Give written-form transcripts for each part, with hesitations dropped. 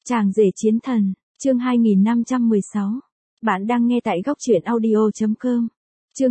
Chàng rể chiến thần, chương 2516. Bạn đang nghe tại góc truyện audio.com. Chương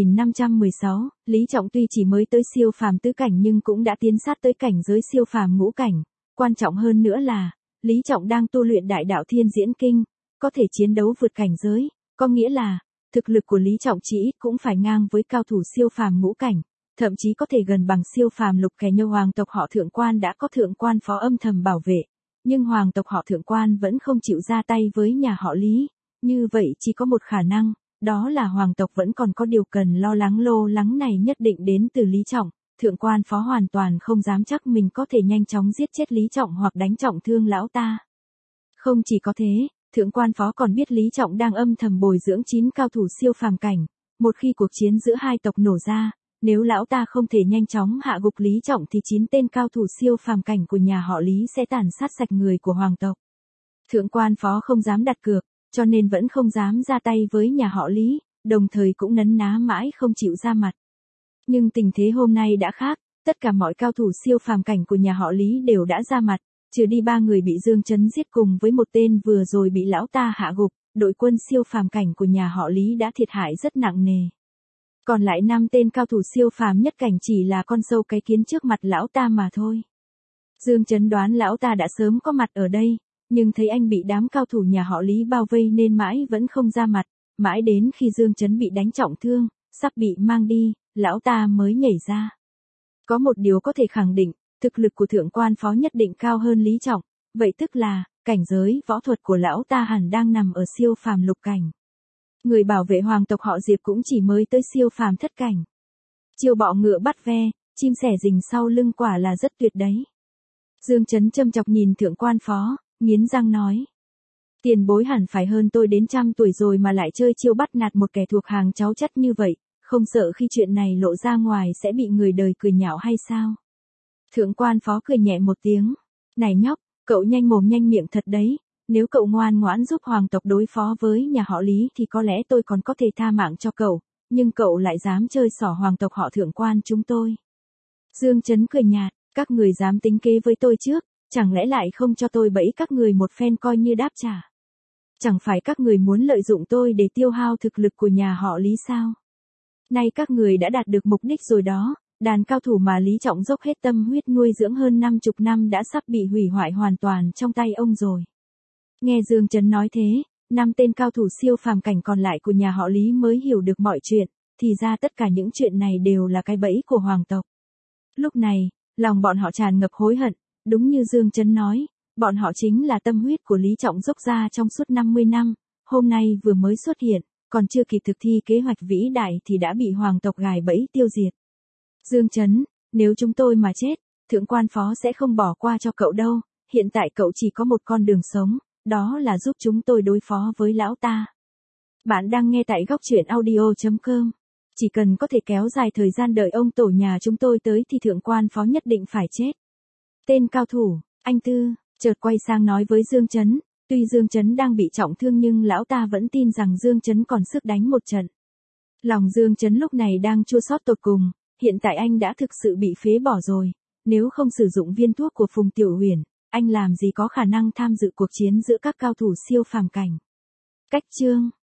2516, Lý Trọng tuy chỉ mới tới siêu phàm tứ cảnh nhưng cũng đã tiến sát tới cảnh giới siêu phàm ngũ cảnh. Quan trọng hơn nữa là, Lý Trọng đang tu luyện đại đạo thiên diễn kinh, có thể chiến đấu vượt cảnh giới, có nghĩa là, thực lực của Lý Trọng chỉ ít cũng phải ngang với cao thủ siêu phàm ngũ cảnh, thậm chí có thể gần bằng siêu phàm lục cảnh. Nhờ hoàng tộc họ Thượng Quan đã có thượng quan phó âm thầm bảo vệ, nhưng hoàng tộc họ Thượng Quan vẫn không chịu ra tay với nhà họ Lý, như vậy chỉ có một khả năng, đó là hoàng tộc vẫn còn có điều cần lo lắng. Lo lắng này nhất định đến từ Lý Trọng. Thượng quan phó hoàn toàn không dám chắc mình có thể nhanh chóng giết chết Lý Trọng hoặc đánh trọng thương lão ta. Không chỉ có thế, thượng quan phó còn biết Lý Trọng đang âm thầm bồi dưỡng 9 cao thủ siêu phàm cảnh. Một khi cuộc chiến giữa hai tộc nổ ra, nếu lão ta không thể nhanh chóng hạ gục Lý Trọng thì 9 tên cao thủ siêu phàm cảnh của nhà họ Lý sẽ tàn sát sạch người của hoàng tộc. Thượng quan phó không dám đặt cược, cho nên vẫn không dám ra tay với nhà họ Lý, đồng thời cũng nấn ná mãi không chịu ra mặt. Nhưng tình thế hôm nay đã khác, tất cả mọi cao thủ siêu phàm cảnh của nhà họ Lý đều đã ra mặt, trừ đi 3 người bị Dương Chấn giết cùng với một tên vừa rồi bị lão ta hạ gục, đội quân siêu phàm cảnh của nhà họ Lý đã thiệt hại rất nặng nề. Còn lại 5 tên cao thủ siêu phàm nhất cảnh chỉ là con sâu cái kiến trước mặt lão ta mà thôi. Dương Chấn đoán lão ta đã sớm có mặt ở đây, nhưng thấy anh bị đám cao thủ nhà họ Lý bao vây nên mãi vẫn không ra mặt, mãi đến khi Dương Chấn bị đánh trọng thương, sắp bị mang đi, lão ta mới nhảy ra. Có một điều có thể khẳng định, thực lực của thượng quan phó nhất định cao hơn Lý Trọng, vậy tức là, cảnh giới võ thuật của lão ta hẳn đang nằm ở siêu phàm lục cảnh. Người bảo vệ hoàng tộc họ Diệp cũng chỉ mới tới siêu phàm thất cảnh. Chiêu bọ ngựa bắt ve, chim sẻ rình sau lưng quả là rất tuyệt đấy. Dương Chấn châm chọc nhìn thượng quan phó, nghiến răng nói. Tiền bối hẳn phải hơn tôi đến 100 tuổi rồi mà lại chơi chiêu bắt nạt một kẻ thuộc hàng cháu chắt như vậy, không sợ khi chuyện này lộ ra ngoài sẽ bị người đời cười nhạo hay sao? Thượng quan phó cười nhẹ một tiếng. Này nhóc, cậu nhanh mồm nhanh miệng thật đấy, nếu cậu ngoan ngoãn giúp hoàng tộc đối phó với nhà họ Lý thì có lẽ tôi còn có thể tha mạng cho cậu, nhưng cậu lại dám chơi xỏ hoàng tộc họ Thượng Quan chúng tôi. Dương Chấn cười nhạt, các người dám tính kế với tôi trước, chẳng lẽ lại không cho tôi bẫy các người một phen coi như đáp trả? Chẳng phải các người muốn lợi dụng tôi để tiêu hao thực lực của nhà họ Lý sao? Nay các người đã đạt được mục đích rồi đó, đàn cao thủ mà Lý Trọng dốc hết tâm huyết nuôi dưỡng hơn 50 năm đã sắp bị hủy hoại hoàn toàn trong tay ông rồi. Nghe Dương Chấn nói thế, 5 tên cao thủ siêu phàm cảnh còn lại của nhà họ Lý mới hiểu được mọi chuyện, thì ra tất cả những chuyện này đều là cái bẫy của hoàng tộc. Lúc này, lòng bọn họ tràn ngập hối hận, đúng như Dương Chấn nói, bọn họ chính là tâm huyết của Lý Trọng dốc ra trong suốt 50 năm, hôm nay vừa mới xuất hiện, còn chưa kịp thực thi kế hoạch vĩ đại thì đã bị hoàng tộc gài bẫy tiêu diệt. Dương Chấn, nếu chúng tôi mà chết, thượng quan phó sẽ không bỏ qua cho cậu đâu, hiện tại cậu chỉ có một con đường sống, đó là giúp chúng tôi đối phó với lão ta. Bạn đang nghe tại góc truyện audio.com. Chỉ cần có thể kéo dài thời gian đợi ông tổ nhà chúng tôi tới thì thượng quan phó nhất định phải chết. Tên cao thủ, anh Tư, chợt quay sang nói với Dương Chấn, tuy Dương Chấn đang bị trọng thương nhưng lão ta vẫn tin rằng Dương Chấn còn sức đánh một trận. Lòng Dương Chấn lúc này đang chua xót tột cùng, hiện tại anh đã thực sự bị phế bỏ rồi, nếu không sử dụng viên thuốc của Phùng Tiểu Huyền, anh làm gì có khả năng tham dự cuộc chiến giữa các cao thủ siêu phàm cảnh. Cách chương